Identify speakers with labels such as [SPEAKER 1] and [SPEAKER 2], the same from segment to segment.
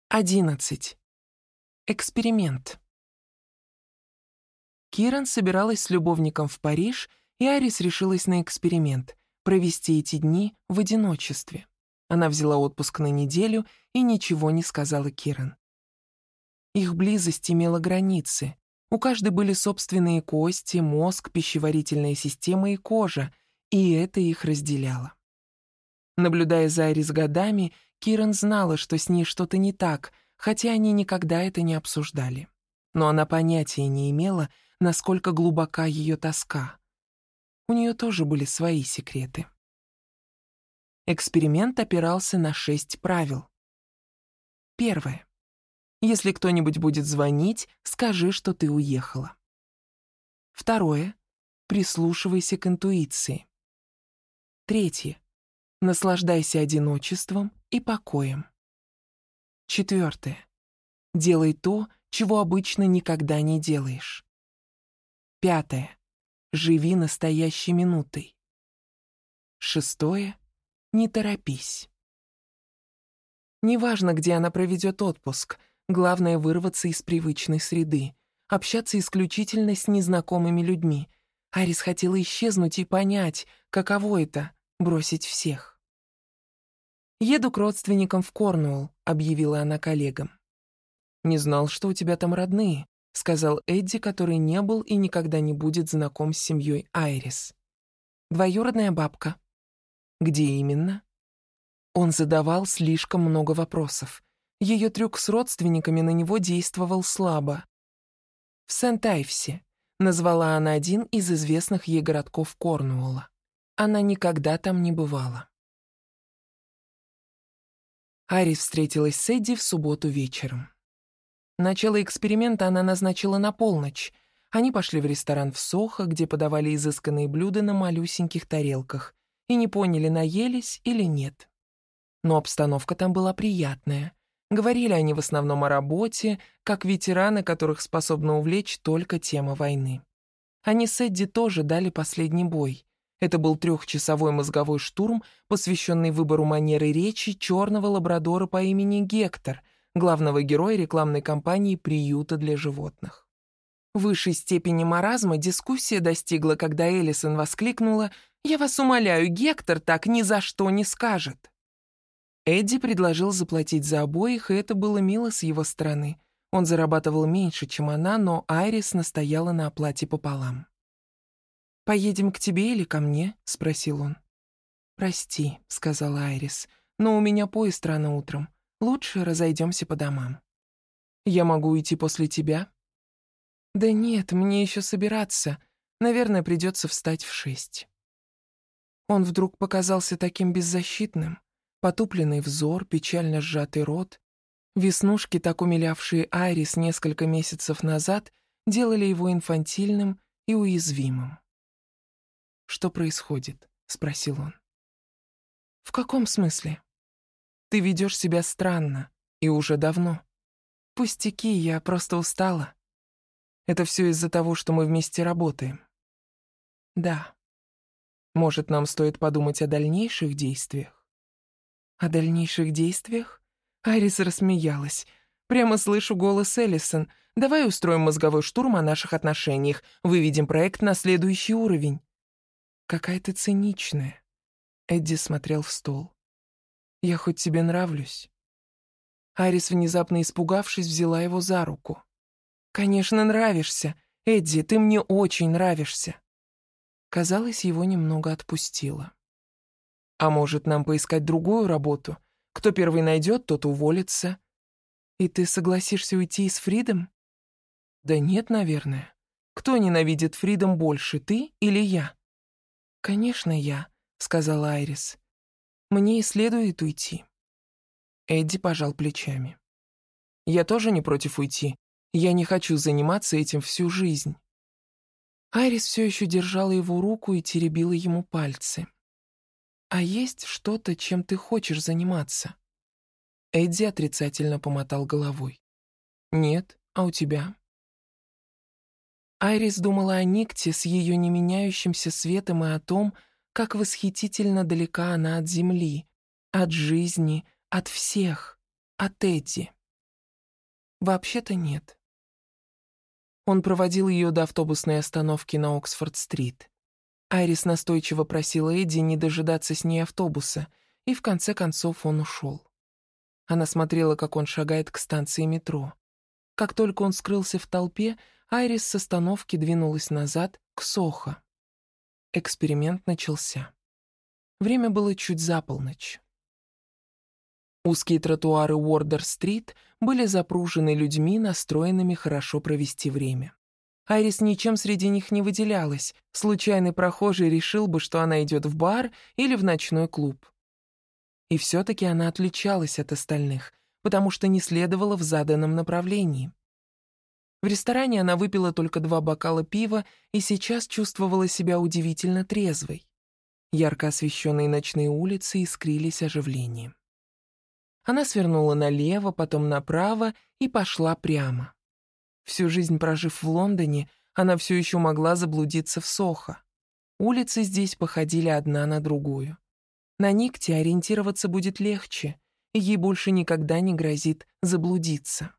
[SPEAKER 1] 11. Эксперимент. Киран собиралась с любовником в Париж, и Арис решилась на эксперимент — провести эти дни в одиночестве. Она взяла отпуск на неделю и ничего не сказала Киран. Их близость имела границы. У каждой были собственные кости, мозг, пищеварительная система и кожа, и это их разделяло. Наблюдая за Арис годами, Киран знала, что с ней что-то не так, хотя они никогда это не обсуждали. Но она понятия не имела, насколько глубока ее тоска. У нее тоже были свои секреты. Эксперимент опирался на 6 правил. Первое. Если кто-нибудь будет звонить, скажи, что ты уехала. Второе. Прислушивайся к интуиции. Третье. Наслаждайся одиночеством и покоем. Четвертое. Делай то, чего обычно никогда не делаешь. Пятое. Живи настоящей минутой. Шестое. Не торопись. Неважно, где она проведет отпуск, главное вырваться из привычной среды, общаться исключительно с незнакомыми людьми. Арис хотела исчезнуть и понять, каково это — бросить всех. «Еду к родственникам в Корнуолл», — объявила она коллегам. «Не знал, что у тебя там родные», — сказал Эдди, который не был и никогда не будет знаком с семьей Айрис. «Двоюродная бабка». «Где именно?» Он задавал слишком много вопросов. Ее трюк с родственниками на него действовал слабо. «В Сент-Айвсе», — назвала она один из известных ей городков Корнуолла. Она никогда там не бывала. Арис встретилась с Эдди в субботу вечером. Начало эксперимента она назначила на полночь. Они пошли в ресторан в Сохо, где подавали изысканные блюда на малюсеньких тарелках, и не поняли, наелись или нет. Но обстановка там была приятная. Говорили они в основном о работе, как ветераны, которых способна увлечь только тема войны. Они с Эдди тоже дали последний бой. Это был 3-часовой мозговой штурм, посвященный выбору манеры речи черного лабрадора по имени Гектор, главного героя рекламной кампании приюта для животных. Высшей степени маразма дискуссия достигла, когда Элисон воскликнула: «Я вас умоляю, Гектор так ни за что не скажет». Эдди предложил заплатить за обоих, и это было мило с его стороны. Он зарабатывал меньше, чем она, но Айрис настояла на оплате пополам. «Поедем к тебе или ко мне?» — спросил он. «Прости», — сказала Айрис, — «но у меня поезд рано утром. Лучше разойдемся по домам». «Я могу уйти после тебя?» «Да нет, мне еще собираться. Наверное, придется встать в 6». Он вдруг показался таким беззащитным. Потупленный взор, печально сжатый рот. Веснушки, так умилявшие Айрис несколько месяцев назад, делали его инфантильным и уязвимым. «Что происходит?» — спросил он. «В каком смысле?» «Ты ведешь себя странно, и уже давно. Пустяки, я просто устала. Это все из-за того, что мы вместе работаем». «Да. Может, нам стоит подумать о дальнейших действиях?» «О дальнейших действиях?» Айрис рассмеялась. «Прямо слышу голос Элисон. Давай устроим мозговой штурм о наших отношениях, выведем проект на следующий уровень». «Какая ты циничная». Эдди смотрел в стол. «Я хоть тебе нравлюсь?» Айрис, внезапно испугавшись, взяла его за руку. «Конечно, нравишься. Эдди, ты мне очень нравишься». Казалось, его немного отпустило. «А может, нам поискать другую работу? Кто первый найдет, тот уволится. И ты согласишься уйти из Фридом?» «Да нет, наверное. Кто ненавидит Фридом больше, ты или я?» «Конечно, я», — сказала Айрис. «Мне и следует уйти». Эдди пожал плечами. «Я тоже не против уйти. Я не хочу заниматься этим всю жизнь». Айрис все еще держала его руку и теребила ему пальцы. «А есть что-то, чем ты хочешь заниматься?» Эдди отрицательно помотал головой. «Нет, а у тебя?» Айрис думала о Никте с ее неменяющимся светом и о том, как восхитительно далека она от земли, от жизни, от всех, от Эдди. «Вообще-то нет». Он проводил ее до автобусной остановки на Оксфорд-стрит. Айрис настойчиво просила Эдди не дожидаться с ней автобуса, и в конце концов он ушел. Она смотрела, как он шагает к станции метро. Как только он скрылся в толпе, Айрис с остановки двинулась назад, к Сохо. Эксперимент начался. Время было чуть за полночь. Узкие тротуары Уордер-стрит были запружены людьми, настроенными хорошо провести время. Айрис ничем среди них не выделялась. Случайный прохожий решил бы, что она идет в бар или в ночной клуб. И все-таки она отличалась от остальных, потому что не следовала в заданном направлении. В ресторане она выпила только 2 бокала пива и сейчас чувствовала себя удивительно трезвой. Ярко освещенные ночные улицы искрились оживлением. Она свернула налево, потом направо и пошла прямо. Всю жизнь прожив в Лондоне, она все еще могла заблудиться в Сохо. Улицы здесь походили одна на другую. На Никте ориентироваться будет легче, и ей больше никогда не грозит заблудиться.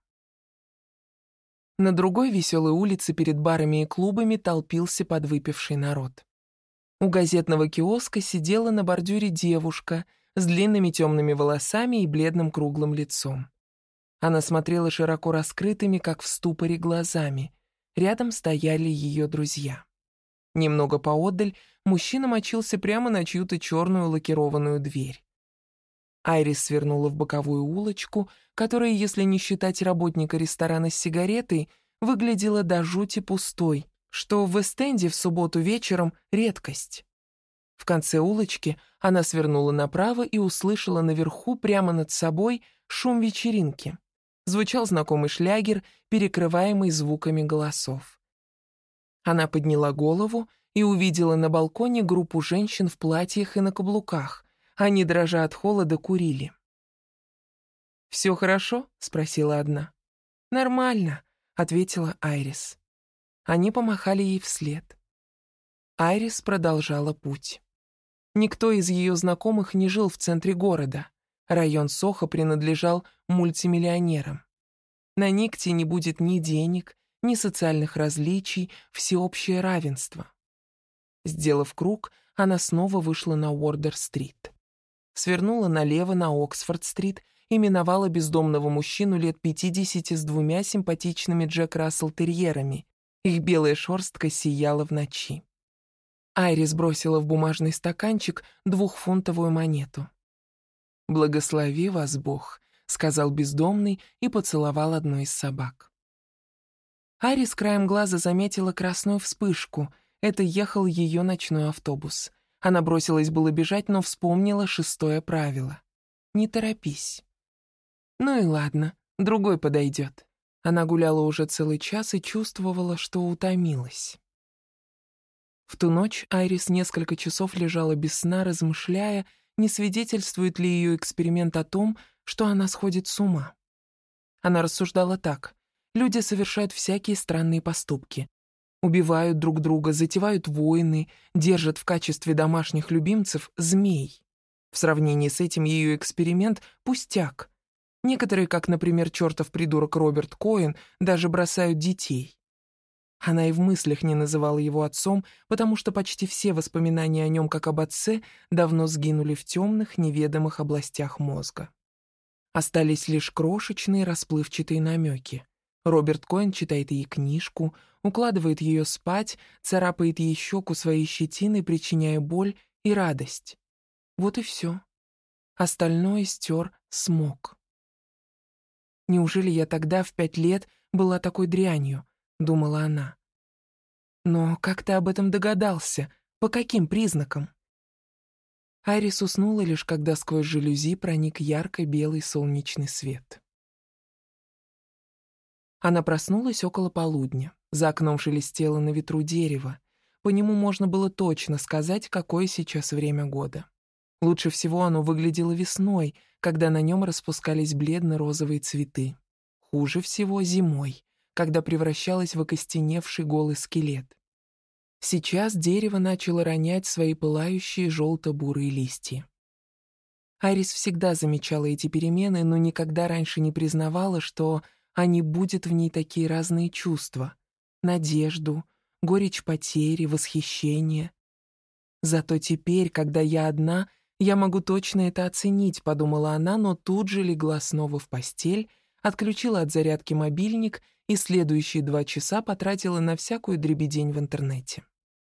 [SPEAKER 1] На другой веселой улице перед барами и клубами толпился подвыпивший народ. У газетного киоска сидела на бордюре девушка с длинными темными волосами и бледным круглым лицом. Она смотрела широко раскрытыми, как в ступоре, глазами. Рядом стояли ее друзья. Немного поодаль мужчина мочился прямо на чью-то черную лакированную дверь. Айрис свернула в боковую улочку, которая, если не считать работника ресторана с сигаретой, выглядела до жути пустой, что в Вест-Энде в субботу вечером редкость. В конце улочки она свернула направо и услышала наверху, прямо над собой, шум вечеринки. Звучал знакомый шлягер, перекрываемый звуками голосов. Она подняла голову и увидела на балконе группу женщин в платьях и на каблуках. Они, дрожа от холода, курили. «Все хорошо?» — спросила одна. «Нормально», — ответила Айрис. Они помахали ей вслед. Айрис продолжала путь. Никто из ее знакомых не жил в центре города. Район Сохо принадлежал мультимиллионерам. На Никте не будет ни денег, ни социальных различий, всеобщее равенство. Сделав круг, она снова вышла на Уордер-стрит. Свернула налево на Оксфорд-стрит и миновала бездомного мужчину лет 50 с 2 симпатичными Джек Рассел-терьерами. Их белая шерстка сияла в ночи. Айрис бросила в бумажный стаканчик 2-фунтовую монету. «Благослови вас Бог», — сказал бездомный и поцеловал одну из собак. Айрис краем глаза заметила красную вспышку. Это ехал ее ночной автобус. Она бросилась было бежать, но вспомнила 6-е правило. «Не торопись». Ну и ладно, другой подойдет. Она гуляла уже целый час и чувствовала, что утомилась. В ту ночь Айрис несколько часов лежала без сна, размышляя, не свидетельствует ли ее эксперимент о том, что она сходит с ума. Она рассуждала так. Люди совершают всякие странные поступки. Убивают друг друга, затевают войны, держат в качестве домашних любимцев змей. В сравнении с этим ее эксперимент — пустяк. Некоторые, как, например, чертов придурок Роберт Коэн, даже бросают детей. Она и в мыслях не называла его отцом, потому что почти все воспоминания о нем как об отце давно сгинули в темных, неведомых областях мозга. Остались лишь крошечные расплывчатые намеки. Роберт Коэн читает ей книжку, укладывает ее спать, царапает ей щеку своей щетиной, причиняя боль и радость. Вот и все. Остальное стер смог. «Неужели я тогда, в 5 лет, была такой дрянью?» — думала она. «Но как ты об этом догадался? По каким признакам?» Айрис уснула лишь когда сквозь жалюзи проник ярко-белый солнечный свет. Она проснулась около полудня. За окном шелестело на ветру дерево. По нему можно было точно сказать, какое сейчас время года. Лучше всего оно выглядело весной, когда на нем распускались бледно-розовые цветы. Хуже всего зимой, когда превращалось в окостеневший голый скелет. Сейчас дерево начало ронять свои пылающие желто-бурые листья. Айрис всегда замечала эти перемены, но никогда раньше не признавала, что а не будет в ней такие разные чувства: надежду, горечь потери, восхищение. Зато теперь, когда я одна, я могу точно это оценить, подумала она, но тут же легла снова в постель, отключила от зарядки мобильник и следующие 2 часа потратила на всякую дребедень в интернете.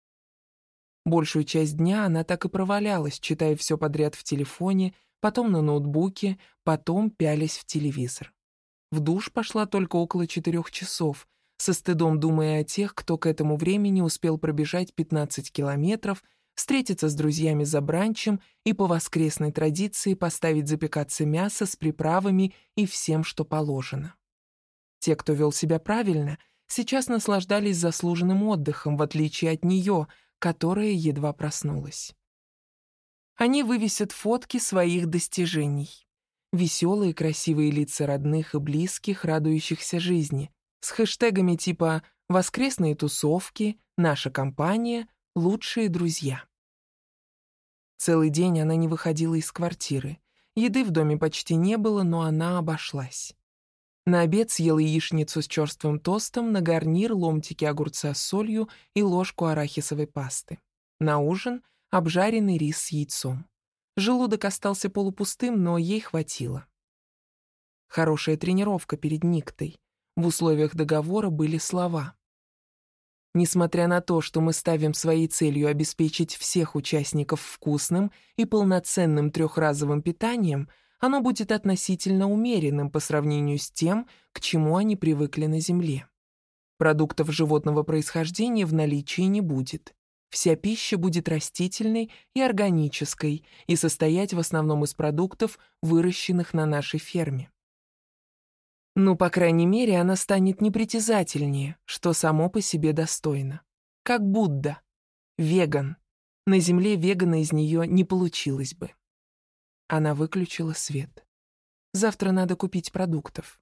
[SPEAKER 1] Большую часть дня она так и провалялась, читая все подряд в телефоне, потом на ноутбуке, потом пялясь в телевизор. В душ пошла только около 4 часов, со стыдом думая о тех, кто к этому времени успел пробежать 15 километров, встретиться с друзьями за бранчем и по воскресной традиции поставить запекаться мясо с приправами и всем, что положено. Те, кто вел себя правильно, сейчас наслаждались заслуженным отдыхом, в отличие от нее, которая едва проснулась. Они вывесят фотки своих достижений. Веселые красивые лица родных и близких, радующихся жизни, с хэштегами типа «Воскресные тусовки», «Наша компания», «Лучшие друзья». Целый день она не выходила из квартиры. Еды в доме почти не было, но она обошлась. На обед съела яичницу с черствым тостом, на гарнир ломтики огурца с солью и ложку арахисовой пасты. На ужин — обжаренный рис с яйцом. Желудок остался полупустым, но ей хватило. Хорошая тренировка перед Никтой. В условиях договора были слова: «Несмотря на то, что мы ставим своей целью обеспечить всех участников вкусным и полноценным трехразовым питанием, оно будет относительно умеренным по сравнению с тем, к чему они привыкли на Земле. Продуктов животного происхождения в наличии не будет. Вся пища будет растительной и органической и состоять в основном из продуктов, выращенных на нашей ферме. Ну, по крайней мере, она станет непритязательнее, что само по себе достойно. Как Будда. Веган. На Земле вегана из нее не получилось бы». Она выключила свет. «Завтра надо купить продуктов».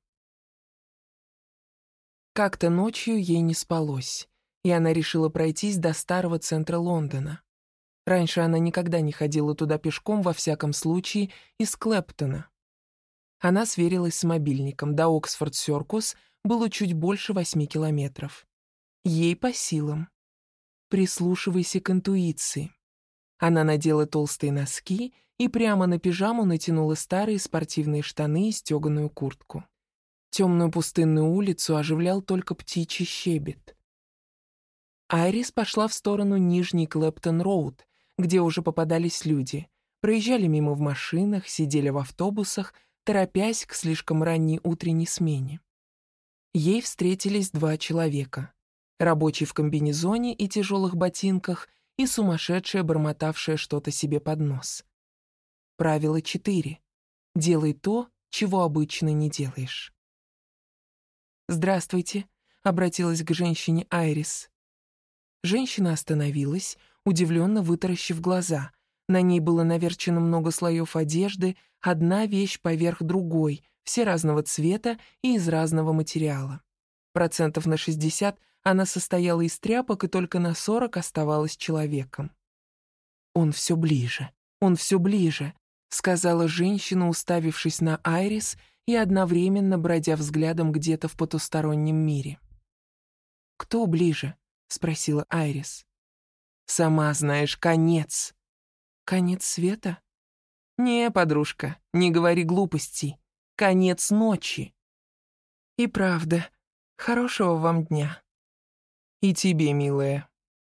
[SPEAKER 1] Как-то ночью ей не спалось, и она решила пройтись до старого центра Лондона. Раньше она никогда не ходила туда пешком, во всяком случае, из Клэптона. Она сверилась с мобильником. До Оксфорд-Сёркус было чуть больше 8 километров. Ей по силам. Прислушивайся к интуиции. Она надела толстые носки и прямо на пижаму натянула старые спортивные штаны и стеганую куртку. Темную пустынную улицу оживлял только птичий щебет. Айрис пошла в сторону Нижней Клэптон-Роуд, где уже попадались люди. Проезжали мимо в машинах, сидели в автобусах, торопясь к слишком ранней утренней смене. Ей встретились 2 человека. Рабочий в комбинезоне и тяжелых ботинках и сумасшедшая, бормотавшая что-то себе под нос. Правило 4. Делай то, чего обычно не делаешь. «Здравствуйте», — обратилась к женщине Айрис. Женщина остановилась, удивленно вытаращив глаза. На ней было наверчено много слоев одежды, одна вещь поверх другой, все разного цвета и из разного материала. 60% она состояла из тряпок, и только на 40% оставалась человеком. «Он все ближе, он все ближе», — сказала женщина, уставившись на Айрис и одновременно бродя взглядом где-то в потустороннем мире. «Кто ближе?» — спросила Айрис. «Сама знаешь, конец». «Конец света?» «Не, подружка, не говори глупостей. Конец ночи». «И правда. Хорошего вам дня». «И тебе, милая».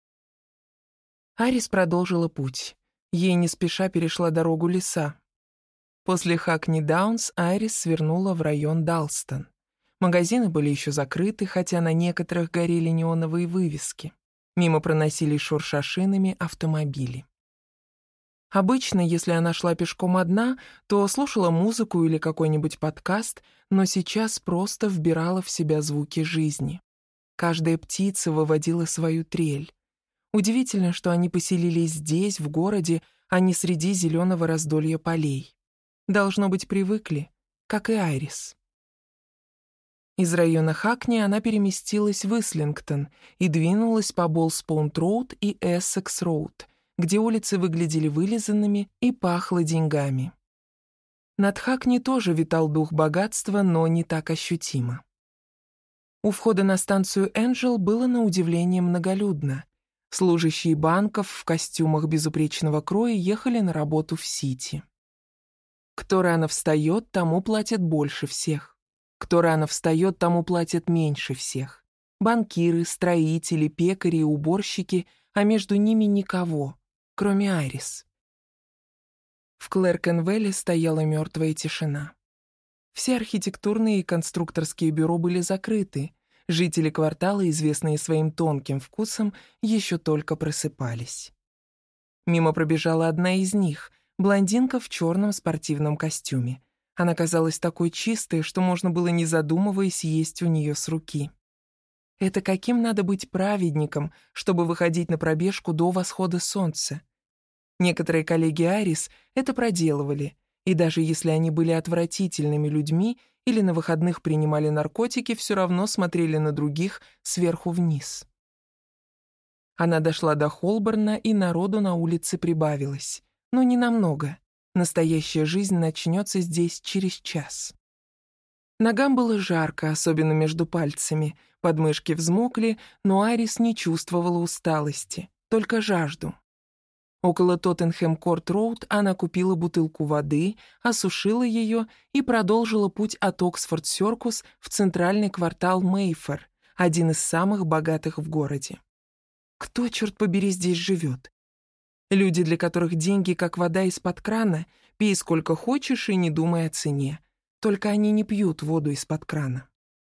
[SPEAKER 1] Айрис продолжила путь. Ей не спеша перешла дорогу леса. После Хакни-Даунс Айрис свернула в район Далстон. Магазины были еще закрыты, хотя на некоторых горели неоновые вывески. Мимо проносились, шурша шинами, автомобили. Обычно, если она шла пешком одна, то слушала музыку или какой-нибудь подкаст, но сейчас просто вбирала в себя звуки жизни. Каждая птица выводила свою трель. Удивительно, что они поселились здесь, в городе, а не среди зеленого раздолья полей. Должно быть, привыкли, как и Айрис. Из района Хакни она переместилась в Ислингтон и двинулась по Болспоунд-Роуд и Эссекс-Роуд, где улицы выглядели вылизанными и пахло деньгами. Над Хакни тоже витал дух богатства, но не так ощутимо. У входа на станцию Энджел было на удивление многолюдно. Служащие банков в костюмах безупречного кроя ехали на работу в Сити. Кто рано встает, тому платят больше всех. Кто рано встает, тому платят меньше всех. Банкиры, строители, пекари и уборщики, а между ними никого, кроме Айрис. В Клэркенвелле стояла мертвая тишина. Все архитектурные и конструкторские бюро были закрыты. Жители квартала, известные своим тонким вкусом, еще только просыпались. Мимо пробежала одна из них, блондинка в черном спортивном костюме. Она казалась такой чистой, что можно было, не задумываясь, есть у нее с руки. Это каким надо быть праведником, чтобы выходить на пробежку до восхода солнца? Некоторые коллеги Айрис это проделывали, и даже если они были отвратительными людьми или на выходных принимали наркотики, все равно смотрели на других сверху вниз. Она дошла до Холборна, и народу на улице прибавилось. Но не намного. Настоящая жизнь начнется здесь через час. Ногам было жарко, особенно между пальцами. Подмышки взмокли, но Айрис не чувствовала усталости, только жажду. Около Тоттенхэм-Корт-Роуд она купила бутылку воды, осушила ее и продолжила путь от Оксфорд-Сёркус в центральный квартал Мейфэр, один из самых богатых в городе. Кто, черт побери, здесь живет? Люди, для которых деньги как вода из-под крана, пей сколько хочешь и не думай о цене. Только они не пьют воду из-под крана.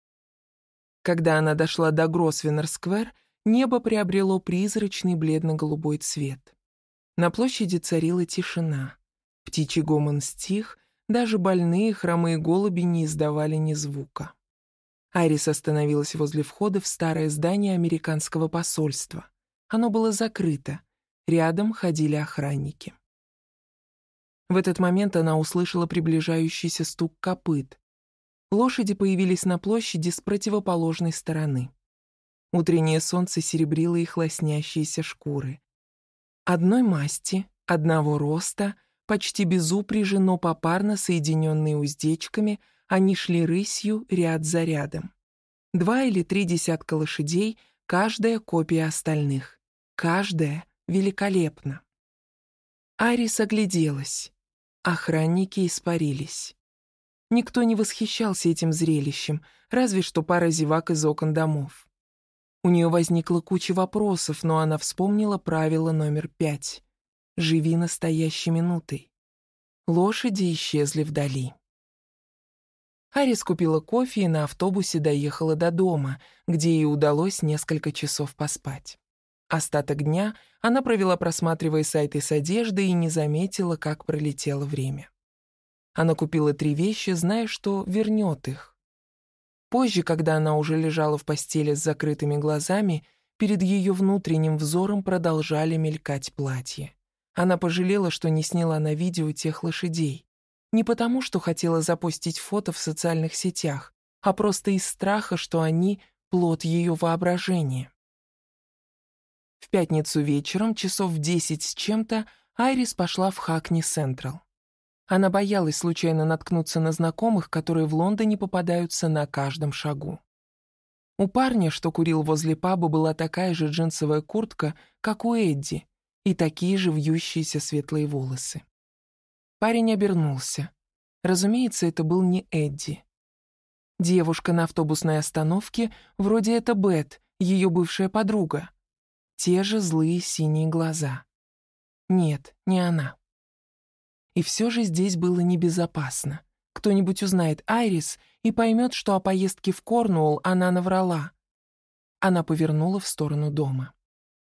[SPEAKER 1] Когда она дошла до Гросвеннер-сквер, небо приобрело призрачный бледно-голубой цвет. На площади царила тишина. Птичий гомон стих, даже больные хромые голуби не издавали ни звука. Айрис остановилась возле входа в старое здание американского посольства. Оно было закрыто. Рядом ходили охранники. В этот момент она услышала приближающийся стук копыт. Лошади появились на площади с противоположной стороны. Утреннее солнце серебрило их лоснящиеся шкуры. Одной масти, одного роста, почти без упряжи, но попарно соединенные уздечками, они шли рысью ряд за рядом. 2 или 3 десятка лошадей, каждая копия остальных. Каждая великолепна. Айрис огляделась. Охранники испарились. Никто не восхищался этим зрелищем, разве что пара зевак из окон домов. У нее возникла куча вопросов, но она вспомнила правило номер 5. «Живи настоящей минутой». Лошади исчезли вдали. Айрис купила кофе и на автобусе доехала до дома, где ей удалось несколько часов поспать. Остаток дня она провела, просматривая сайты с одеждой, и не заметила, как пролетело время. Она купила 3 вещи, зная, что вернет их. Позже, когда она уже лежала в постели с закрытыми глазами, перед ее внутренним взором продолжали мелькать платья. Она пожалела, что не сняла на видео тех лошадей. Не потому, что хотела запостить фото в социальных сетях, а просто из страха, что они — плод ее воображения. В пятницу вечером, часов в 10 с чем-то, Айрис пошла в Хакни Централ. Она боялась случайно наткнуться на знакомых, которые в Лондоне попадаются на каждом шагу. У парня, что курил возле паба, была такая же джинсовая куртка, как у Эдди, и такие же вьющиеся светлые волосы. Парень обернулся. Разумеется, это был не Эдди. Девушка на автобусной остановке, вроде это Бет, ее бывшая подруга. Те же злые синие глаза. Нет, не она. И все же здесь было небезопасно. Кто-нибудь узнает Айрис и поймет, что о поездке в Корнуолл она наврала. Она повернула в сторону дома.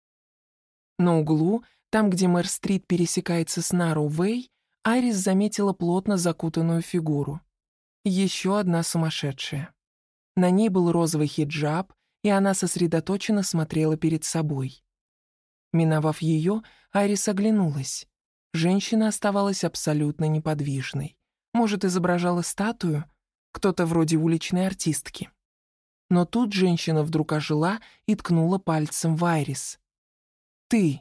[SPEAKER 1] На углу, там, где Мэр-стрит пересекается с Нарроу-Вэй, Айрис заметила плотно закутанную фигуру. Еще одна сумасшедшая. На ней был розовый хиджаб, и она сосредоточенно смотрела перед собой. Миновав ее, Айрис оглянулась. Женщина оставалась абсолютно неподвижной. Может, изображала статую? Кто-то вроде уличной артистки. Но тут женщина вдруг ожила и ткнула пальцем в Айрис. «Ты!»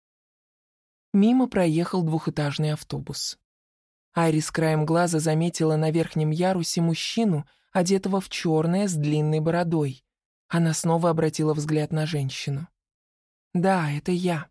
[SPEAKER 1] Мимо проехал двухэтажный автобус. Айрис краем глаза заметила на верхнем ярусе мужчину, одетого в черное с длинной бородой. Она снова обратила взгляд на женщину. «Да, это я».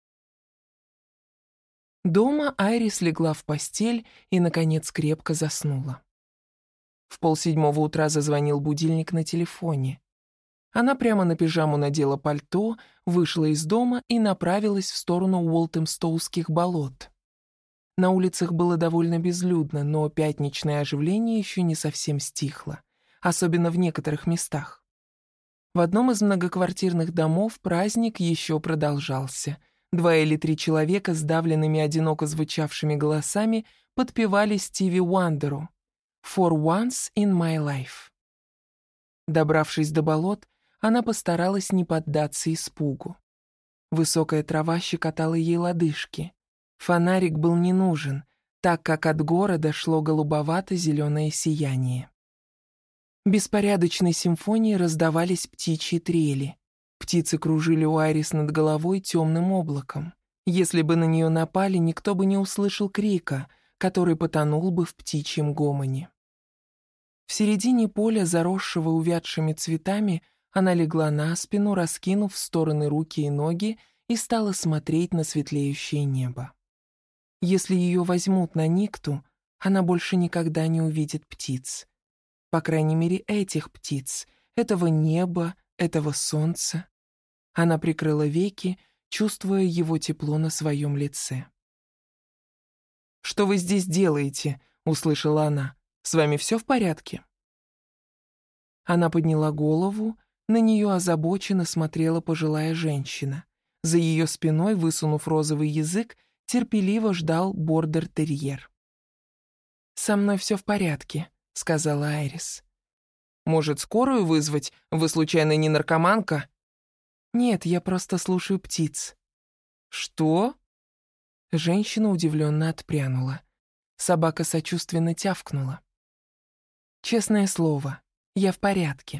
[SPEAKER 1] Дома Айрис легла в постель и, наконец, крепко заснула. В 6:30 утра зазвонил будильник на телефоне. Она прямо на пижаму надела пальто, вышла из дома и направилась в сторону Уолтемстоуских болот. На улицах было довольно безлюдно, но пятничное оживление еще не совсем стихло, особенно в некоторых местах. В одном из многоквартирных домов праздник еще продолжался. 2 или 3 человека с давленными одиноко звучавшими голосами подпевали Стиви Уандеру «For once in my life». Добравшись до болот, она постаралась не поддаться испугу. Высокая трава щекотала ей лодыжки. Фонарик был не нужен, так как от города шло голубовато-зеленое сияние. Беспорядочной симфонией раздавались птичьи трели. Птицы кружили у Айрис над головой темным облаком. Если бы на нее напали, никто бы не услышал крика, который потонул бы в птичьем гомоне. В середине поля, заросшего увядшими цветами, она легла на спину, раскинув в стороны руки и ноги, и стала смотреть на светлеющее небо. Если ее возьмут на Никту, она больше никогда не увидит птиц. По крайней мере, этих птиц, этого неба, этого солнца. Она прикрыла веки, чувствуя его тепло на своем лице. «Что вы здесь делаете?» — услышала она. «С вами все в порядке?» Она подняла голову, на нее озабоченно смотрела пожилая женщина. За ее спиной, высунув розовый язык, терпеливо ждал бордер-терьер. «Со мной все в порядке», — сказала Айрис. «Может, скорую вызвать? Вы, случайно, не наркоманка?» «Нет, я просто слушаю птиц». «Что?» Женщина удивленно отпрянула. Собака сочувственно тявкнула. «Честное слово, я в порядке».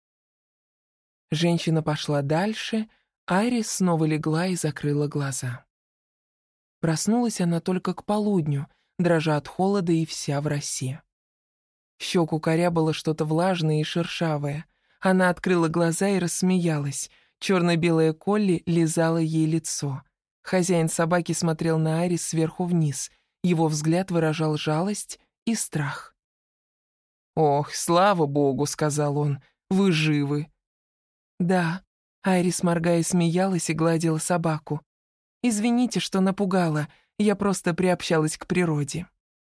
[SPEAKER 1] Женщина пошла дальше, Айрис снова легла и закрыла глаза. Проснулась она только к полудню, дрожа от холода и вся в росе. Щеку корябало что-то влажное и шершавое. Она открыла глаза и рассмеялась. Черно-белая Колли лизала ей лицо. Хозяин собаки смотрел на Айрис сверху вниз. Его взгляд выражал жалость и страх. «Ох, слава богу», — сказал он, — «вы живы». «Да», — Айрис, моргая, смеялась и гладила собаку. «Извините, что напугала, я просто приобщалась к природе».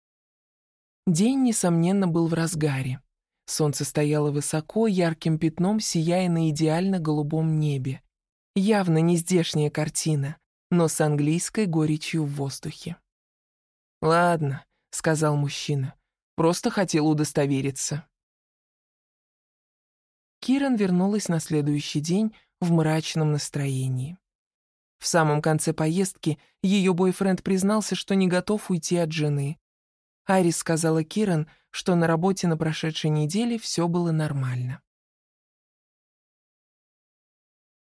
[SPEAKER 1] День, несомненно, был в разгаре. Солнце стояло высоко, ярким пятном сияя на идеально голубом небе. Явно не здешняя картина, но с английской горечью в воздухе. «Ладно», — сказал мужчина, — «просто хотел удостовериться». Киран вернулась на следующий день в мрачном настроении. В самом конце поездки ее бойфренд признался, что не готов уйти от жены. Айрис сказала Киран, что на работе на прошедшей неделе все было нормально.